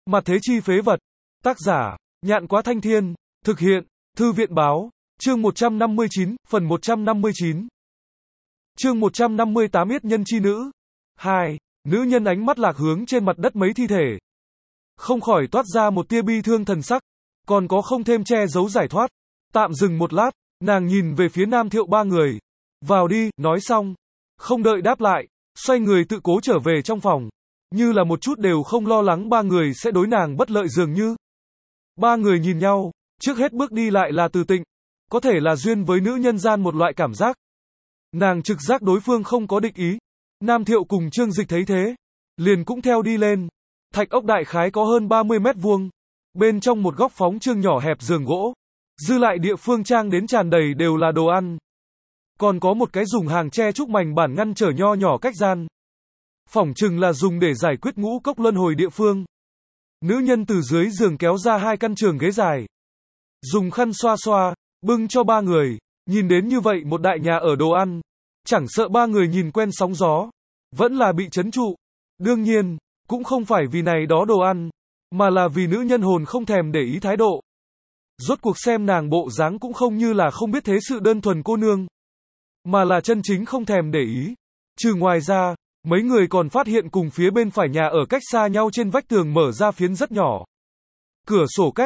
Mặt thế chi phế vật. Tác giả, Nhạn Quá Thanh Thiên. Thực hiện, Thư viện Báo. Chương 159, phần 159. Chương 158 Yết nhân chi nữ. 2. Nữ nhân ánh mắt lạc hướng trên mặt đất mấy thi thể. Không khỏi toát ra một tia bi thương thần sắc. Còn có không thêm che giấu giải thoát. Tạm dừng một lát, nàng nhìn về phía Nam Thiệu ba người. Vào đi, nói xong. Không đợi đáp lại, xoay người tự cố trở về trong phòng. Như là một chút đều không lo lắng ba người sẽ đối nàng bất lợi dường như. Ba người nhìn nhau, trước hết bước đi lại là Từ Tịnh. Có thể là duyên với nữ nhân gian một loại cảm giác. Nàng trực giác đối phương không có địch ý. Nam Thiệu cùng Trương Dịch thấy thế, liền cũng theo đi lên. Thạch ốc đại khái có hơn 30 mét vuông. Bên trong một góc phóng trương nhỏ hẹp giường gỗ. Dư lại địa phương trang đến tràn đầy đều là đồ ăn. Còn có một cái dùng hàng tre trúc mảnh bản ngăn trở nho nhỏ cách gian. Phỏng chừng là dùng để giải quyết ngũ cốc luân hồi địa phương. Nữ nhân từ dưới giường kéo ra hai căn trường ghế dài. Dùng khăn xoa xoa, bưng cho ba người. Nhìn đến như vậy một đại nhà ở đồ ăn. Chẳng sợ ba người nhìn quen sóng gió. Vẫn là bị chấn trụ. Đương nhiên, cũng không phải vì này đó đồ ăn. Mà là vì nữ nhân hồn không thèm để ý thái độ. Rốt cuộc xem nàng bộ dáng cũng không như là không biết thế sự đơn thuần cô nương. Mà là chân chính không thèm để ý. Trừ ngoài ra, mấy người còn phát hiện cùng phía bên phải nhà ở cách xa nhau trên vách tường mở ra phiến rất nhỏ. Cửa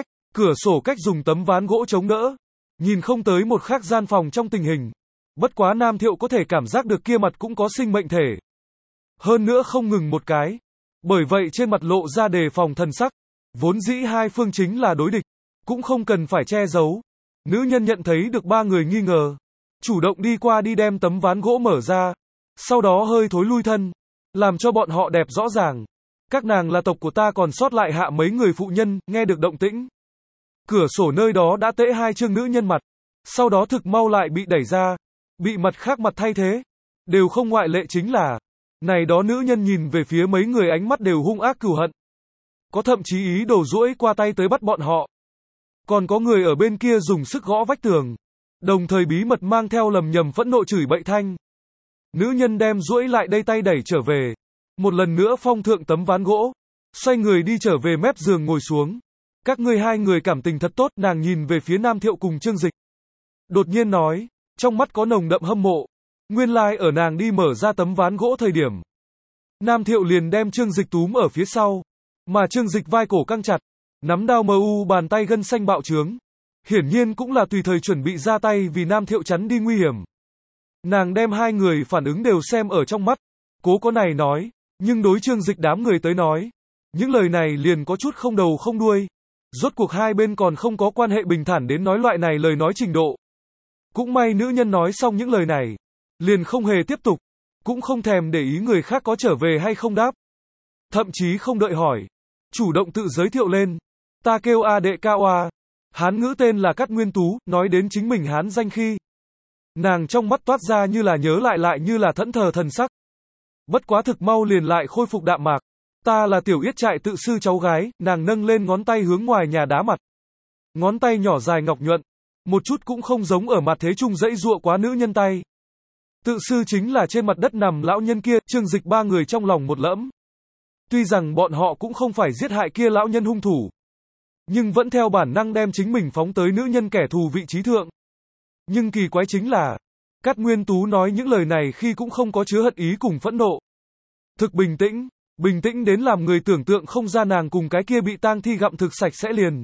sổ cách dùng tấm ván gỗ chống đỡ. Nhìn không tới một khác gian phòng trong tình hình. Bất quá Nam Thiệu có thể cảm giác được kia mặt cũng có sinh mệnh thể. Hơn nữa không ngừng một cái. Bởi vậy trên mặt lộ ra đề phòng thần sắc. Vốn dĩ hai phương chính là đối địch. Cũng không cần phải che giấu. Nữ nhân nhận thấy được ba người nghi ngờ. Chủ động đi qua đi đem tấm ván gỗ mở ra. Sau đó hơi thối lui thân. Làm cho bọn họ đẹp rõ ràng. Các nàng là tộc của ta còn sót lại hạ mấy người phụ nhân, nghe được động tĩnh. Cửa sổ nơi đó đã tễ hai chương nữ nhân mặt. Sau đó thực mau lại bị đẩy ra. Bị mặt khác mặt thay thế. Đều không ngoại lệ chính là. Này đó nữ nhân nhìn về phía mấy người ánh mắt đều hung ác cừu hận. Có thậm chí ý đồ duỗi qua tay tới bắt bọn họ. Còn có người ở bên kia dùng sức gõ vách tường. Đồng thời bí mật mang theo lầm nhầm phẫn nộ chửi bậy thanh. Nữ nhân đem duỗi lại đây tay đẩy trở về. Một lần nữa phong thượng tấm ván gỗ. Xoay người đi trở về mép giường ngồi xuống. Các ngươi hai người cảm tình thật tốt. Nàng nhìn về phía Nam Thiệu cùng Trương Dịch. Đột nhiên nói. Trong mắt có nồng đậm hâm mộ. Nguyên lai ở nàng đi mở ra tấm ván gỗ thời điểm. Nam Thiệu liền đem Trương Dịch túm ở phía sau. Mà Trương Dịch vai cổ căng chặt. Nắm đao bàn tay gân xanh bạo trướng. Hiển nhiên cũng là tùy thời chuẩn bị ra tay vì Nam Thiệu chắn đi nguy hiểm. Nàng đem hai người phản ứng đều xem ở trong mắt. Cố có này nói. Nhưng đối Trương Dịch đám người tới nói. Những lời này liền có chút không đầu không đuôi. Rốt cuộc hai bên còn không có quan hệ bình thản đến nói loại này lời nói trình độ. Cũng may nữ nhân nói xong những lời này. Liền không hề tiếp tục. Cũng không thèm để ý người khác có trở về hay không đáp. Thậm chí không đợi hỏi. Chủ động tự giới thiệu lên. Ta kêu A Đệ Cao A. Hán ngữ tên là Cát Nguyên Tú, nói đến chính mình hán danh khi. Nàng trong mắt toát ra như là nhớ lại như là thẫn thờ thần sắc. Bất quá thực mau liền lại khôi phục đạm mạc. Ta là Tiểu Yết trại tự sư cháu gái, nàng nâng lên ngón tay hướng ngoài nhà đá mặt. Ngón tay nhỏ dài ngọc nhuận. Một chút cũng không giống ở mặt thế trung dãy dụa quá nữ nhân tay. Tự sư chính là trên mặt đất nằm lão nhân kia, Trương Dịch ba người trong lòng một lẫm. Tuy rằng bọn họ cũng không phải giết hại kia lão nhân hung thủ. Nhưng vẫn theo bản năng đem chính mình phóng tới nữ nhân kẻ thù vị trí thượng. Nhưng kỳ quái chính là, Cát Nguyên Tú nói những lời này khi cũng không có chứa hận ý cùng phẫn nộ. Thực bình tĩnh đến làm người tưởng tượng không ra nàng cùng cái kia bị tang thi gặm thực sạch sẽ liền.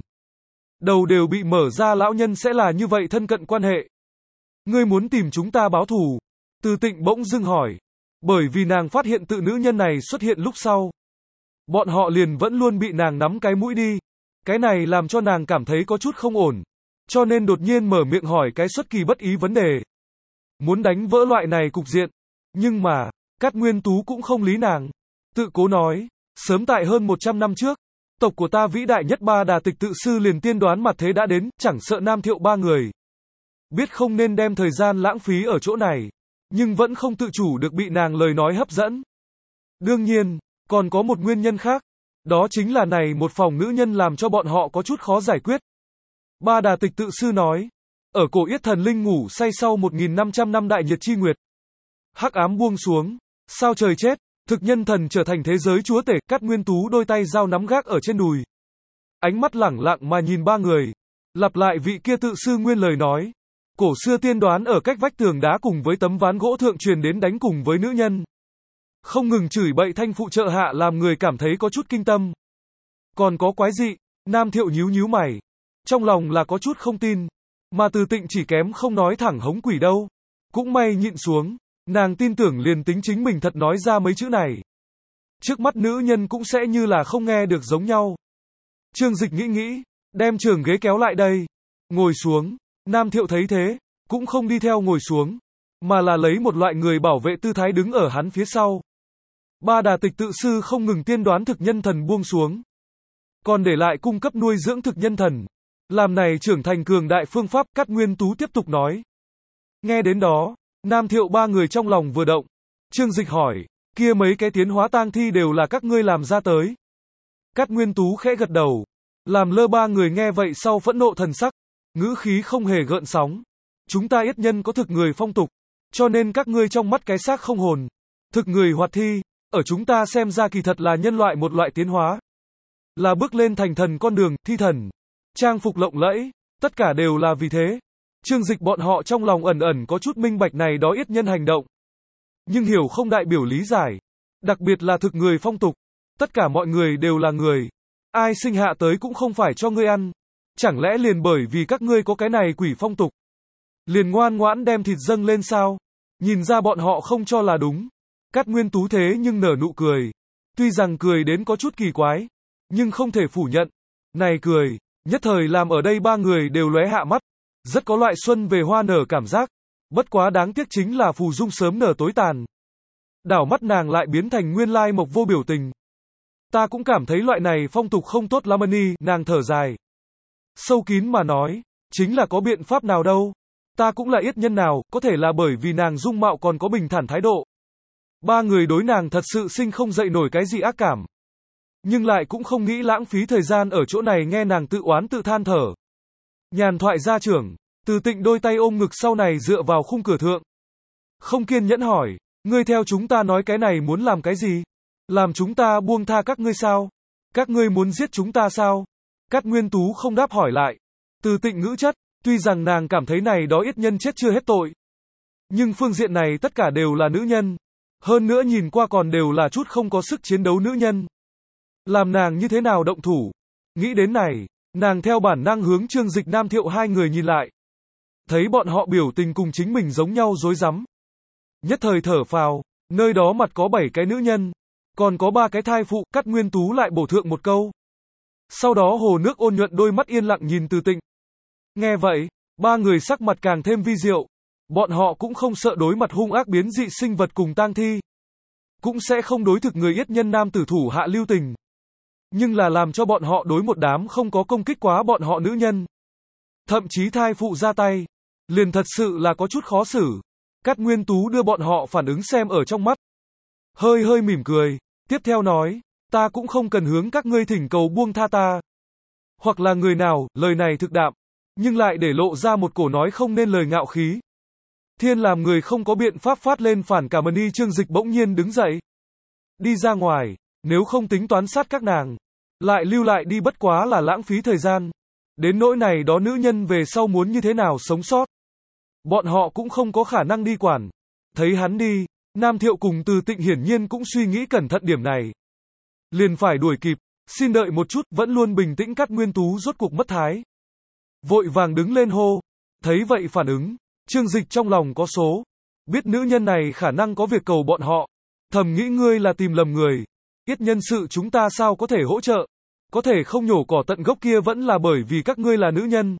Đầu đều bị mở ra lão nhân sẽ là như vậy thân cận quan hệ. Ngươi muốn tìm chúng ta báo thù. Từ Tịnh bỗng dưng hỏi. Bởi vì nàng phát hiện tự nữ nhân này xuất hiện lúc sau. Bọn họ liền vẫn luôn bị nàng nắm cái mũi đi. Cái này làm cho nàng cảm thấy có chút không ổn. Cho nên đột nhiên mở miệng hỏi cái xuất kỳ bất ý vấn đề. Muốn đánh vỡ loại này cục diện. Nhưng mà, Cát Nguyên Tú cũng không lý nàng. Tự cố nói, sớm tại hơn 100 năm trước, tộc của ta vĩ đại nhất Ba Đà Tịch tự sư liền tiên đoán mặt thế đã đến, chẳng sợ Nam Thiệu ba người. Biết không nên đem thời gian lãng phí ở chỗ này. Nhưng vẫn không tự chủ được bị nàng lời nói hấp dẫn. Đương nhiên, còn có một nguyên nhân khác. Đó chính là này một phòng nữ nhân làm cho bọn họ có chút khó giải quyết. Ba Đà Tịch tự sư nói. Ở cổ Yết thần linh ngủ say sau 1.500 năm đại nhật chi nguyệt. Hắc ám buông xuống. Sao trời chết. Thực nhân thần trở thành thế giới chúa tể, Cát Nguyên Tú đôi tay dao nắm gác ở trên đùi. Ánh mắt lẳng lặng mà nhìn ba người. Lặp lại vị kia tự sư nguyên lời nói. Cổ xưa tiên đoán ở cách vách tường đá cùng với tấm ván gỗ thượng truyền đến đánh cùng với nữ nhân. Không ngừng chửi bậy thanh phụ trợ hạ làm người cảm thấy có chút kinh tâm. Còn có quái dị, Nam Thiệu nhíu nhíu mày. Trong lòng là có chút không tin. Mà Từ Tịnh chỉ kém không nói thẳng hống quỷ đâu. Cũng may nhịn xuống. Nàng tin tưởng liền tính chính mình thật nói ra mấy chữ này. Trước mắt nữ nhân cũng sẽ như là không nghe được giống nhau. Trương Dịch nghĩ, đem trường ghế kéo lại đây. Ngồi xuống, Nam Thiệu thấy thế, cũng không đi theo ngồi xuống, mà là lấy một loại người bảo vệ tư thái đứng ở hắn phía sau. Ba đà tịch tự sư không ngừng tiên đoán thực nhân thần buông xuống. Còn để lại cung cấp nuôi dưỡng thực nhân thần. Làm này trưởng thành cường đại phương pháp, Cát Nguyên Tú tiếp tục nói. Nghe đến đó, Nam Thiệu ba người trong lòng vừa động. Trương Dịch hỏi, kia mấy cái tiến hóa tang thi đều là các ngươi làm ra tới. Cát Nguyên Tú khẽ gật đầu. Làm lơ ba người nghe vậy sau phẫn nộ thần sắc. Ngữ khí không hề gợn sóng. Chúng ta yết nhân có thực người phong tục. Cho nên các ngươi trong mắt cái xác không hồn. Thực người hoạt thi. Ở chúng ta xem ra kỳ thật là nhân loại một loại tiến hóa. Là bước lên thành thần con đường, thi thần. Trang phục lộng lẫy. Tất cả đều là vì thế. Trương Dịch bọn họ trong lòng ẩn ẩn có chút minh bạch này đó yết nhân hành động. Nhưng hiểu không đại biểu lý giải. Đặc biệt là thực người phong tục. Tất cả mọi người đều là người. Ai sinh hạ tới cũng không phải cho ngươi ăn. Chẳng lẽ liền bởi vì các ngươi có cái này quỷ phong tục. Liền ngoan ngoãn đem thịt dâng lên sao? Nhìn ra bọn họ không cho là đúng. Cát Nguyên Tú thế nhưng nở nụ cười. Tuy rằng cười đến có chút kỳ quái. Nhưng không thể phủ nhận. Này cười, nhất thời làm ở đây ba người đều lóe hạ mắt. Rất có loại xuân về hoa nở cảm giác. Bất quá đáng tiếc chính là phù dung sớm nở tối tàn. Đảo mắt nàng lại biến thành nguyên lai mộc vô biểu tình. Ta cũng cảm thấy loại này phong tục không tốt lắm ân, nàng thở dài. Sâu kín mà nói, chính là có biện pháp nào đâu. Ta cũng là yết nhân nào, có thể là bởi vì nàng dung mạo còn có bình thản thái độ. Ba người đối nàng thật sự sinh không dậy nổi cái gì ác cảm. Nhưng lại cũng không nghĩ lãng phí thời gian ở chỗ này nghe nàng tự oán tự than thở. Nhàn thoại gia trưởng, Từ Tịnh đôi tay ôm ngực sau này dựa vào khung cửa thượng. Không kiên nhẫn hỏi, ngươi theo chúng ta nói cái này muốn làm cái gì? Làm chúng ta buông tha các ngươi sao? Các ngươi muốn giết chúng ta sao? Cát Nguyên Tú không đáp hỏi lại. Từ Tịnh ngữ chất, tuy rằng nàng cảm thấy này đó yết nhân chết chưa hết tội. Nhưng phương diện này tất cả đều là nữ nhân. Hơn nữa nhìn qua còn đều là chút không có sức chiến đấu nữ nhân. Làm nàng như thế nào động thủ? Nghĩ đến này, nàng theo bản năng hướng Trương Dịch Nam Thiệu hai người nhìn lại. Thấy bọn họ biểu tình cùng chính mình giống nhau rối rắm. Nhất thời thở phào, nơi đó mặt có 7 cái nữ nhân. Còn có 3 cái thai phụ, Cát Nguyên Tú lại bổ thượng một câu. Sau đó hồ nước ôn nhuận đôi mắt yên lặng nhìn Từ Tịnh. Nghe vậy, ba người sắc mặt càng thêm vi diệu. Bọn họ cũng không sợ đối mặt hung ác biến dị sinh vật cùng tang thi. Cũng sẽ không đối thực người yết nhân nam tử thủ hạ lưu tình. Nhưng là làm cho bọn họ đối một đám không có công kích quá bọn họ nữ nhân. Thậm chí thai phụ ra tay. Liền thật sự là có chút khó xử. Cát Nguyên Tú đưa bọn họ phản ứng xem ở trong mắt. Hơi hơi mỉm cười. Tiếp theo nói, ta cũng không cần hướng các ngươi thỉnh cầu buông tha ta. Hoặc là người nào, lời này thực đạm. Nhưng lại để lộ ra một cổ nói không nên lời ngạo khí. Thiên làm người không có biện pháp phát lên phản cảm ân. Trương Dịch bỗng nhiên đứng dậy. Đi ra ngoài, nếu không tính toán sát các nàng. Lại lưu lại đi bất quá là lãng phí thời gian. Đến nỗi này đó nữ nhân về sau muốn như thế nào sống sót. Bọn họ cũng không có khả năng đi quản. Thấy hắn đi, Nam Thiệu cùng Từ Tịnh hiển nhiên cũng suy nghĩ cẩn thận điểm này. Liền phải đuổi kịp, xin đợi một chút, vẫn luôn bình tĩnh Cát Nguyên Tú rốt cuộc mất thái. Vội vàng đứng lên hô. Thấy vậy phản ứng, Trương Dịch trong lòng có số. Biết nữ nhân này khả năng có việc cầu bọn họ. Thầm nghĩ ngươi là tìm lầm người. Yết nhân sự chúng ta sao có thể hỗ trợ. Có thể không nhổ cỏ tận gốc kia vẫn là bởi vì các ngươi là nữ nhân.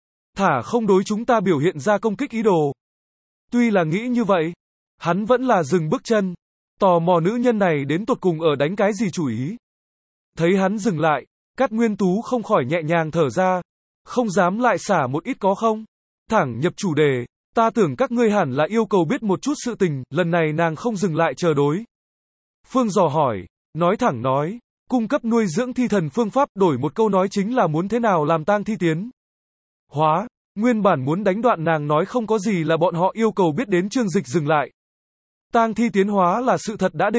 Thả không đối chúng ta biểu hiện ra công kích ý đồ. Tuy là nghĩ như vậy, hắn vẫn là dừng bước chân. Tò mò nữ nhân này đến tột cùng ở đánh cái gì chủ ý. Thấy hắn dừng lại, Cát Nguyên Tú không khỏi nhẹ nhàng thở ra. Không dám lại xả một ít có không? Thẳng nhập chủ đề, ta tưởng các ngươi hẳn là yêu cầu biết một chút sự tình, lần này nàng không dừng lại chờ đối. Phương dò hỏi, nói thẳng nói, cung cấp nuôi dưỡng thi thần phương pháp, đổi một câu nói chính là muốn thế nào làm tang thi tiến hóa. Nguyên bản muốn đánh đoạn nàng nói không có gì là bọn họ yêu cầu biết đến. Trương Dịch dừng lại. Tang thi tiến hóa là sự thật đã định.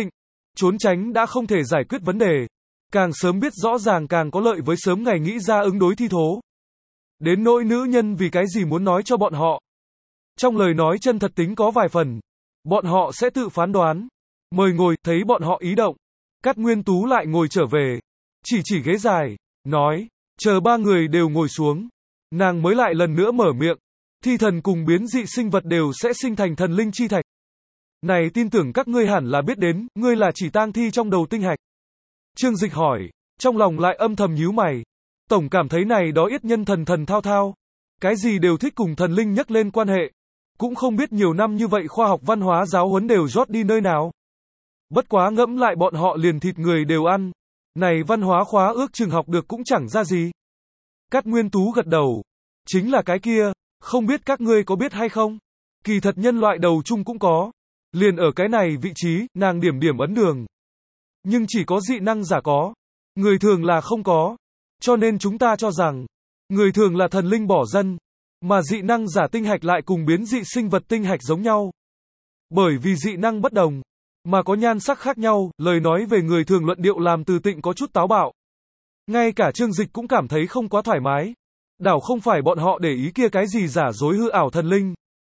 Trốn tránh đã không thể giải quyết vấn đề. Càng sớm biết rõ ràng càng có lợi với sớm ngày nghĩ ra ứng đối thi thố. Đến nỗi nữ nhân vì cái gì muốn nói cho bọn họ. Trong lời nói chân thật tính có vài phần. Bọn họ sẽ tự phán đoán. Mời ngồi, thấy bọn họ ý động. Cát Nguyên Tú lại ngồi trở về. Chỉ ghế dài. Nói. Chờ ba người đều ngồi xuống. Nàng mới lại lần nữa mở miệng. Thi thần cùng biến dị sinh vật đều sẽ sinh thành thần linh chi thạch. Này tin tưởng các ngươi hẳn là biết đến, ngươi là chỉ tang thi trong đầu tinh hạch. Trương Dịch hỏi. Trong lòng lại âm thầm nhíu mày. Tổng cảm thấy này đó yết nhân thần thao thao. Cái gì đều thích cùng thần linh nhắc lên quan hệ. Cũng không biết nhiều năm như vậy khoa học văn hóa giáo huấn đều rót đi nơi nào. Bất quá ngẫm lại bọn họ liền thịt người đều ăn. Này văn hóa khóa ước chừng học được cũng chẳng ra gì. Cát Nguyên Tú gật đầu. Chính là cái kia, không biết các ngươi có biết hay không? Kỳ thật nhân loại đầu chung cũng có. Liền ở cái này vị trí, nàng điểm ấn đường. Nhưng chỉ có dị năng giả có. Người thường là không có. Cho nên chúng ta cho rằng, người thường là thần linh bỏ dân. Mà dị năng giả tinh hạch lại cùng biến dị sinh vật tinh hạch giống nhau. Bởi vì dị năng bất đồng, mà có nhan sắc khác nhau, lời nói về người thường luận điệu làm Từ Tịnh có chút táo bạo. Ngay cả Trương Dịch cũng cảm thấy không quá thoải mái. Đảo không phải bọn họ để ý kia cái gì giả dối hư ảo thần linh.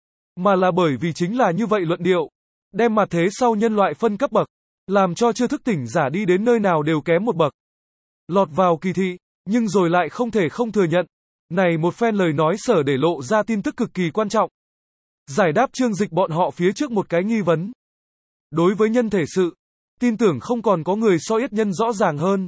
Mà là bởi vì chính là như vậy luận điệu. Đem mặt thế sau nhân loại phân cấp bậc. Làm cho chưa thức tỉnh giả đi đến nơi nào đều kém một bậc. Lọt vào kỳ thị, nhưng rồi lại không thể không thừa nhận. Này một phen lời nói sở để lộ ra tin tức cực kỳ quan trọng. Giải đáp Trương Dịch bọn họ phía trước một cái nghi vấn. Đối với nhân thể sự, tin tưởng không còn có người so yết nhân rõ ràng hơn.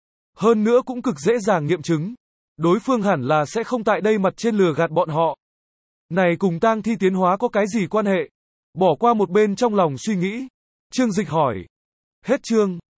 Hơn nữa cũng cực dễ dàng nghiệm chứng. Đối phương hẳn là sẽ không tại đây mặt trên lừa gạt bọn họ. Này cùng tang thi tiến hóa có cái gì quan hệ? Bỏ qua một bên trong lòng suy nghĩ. Trương Dịch hỏi. Hết chương.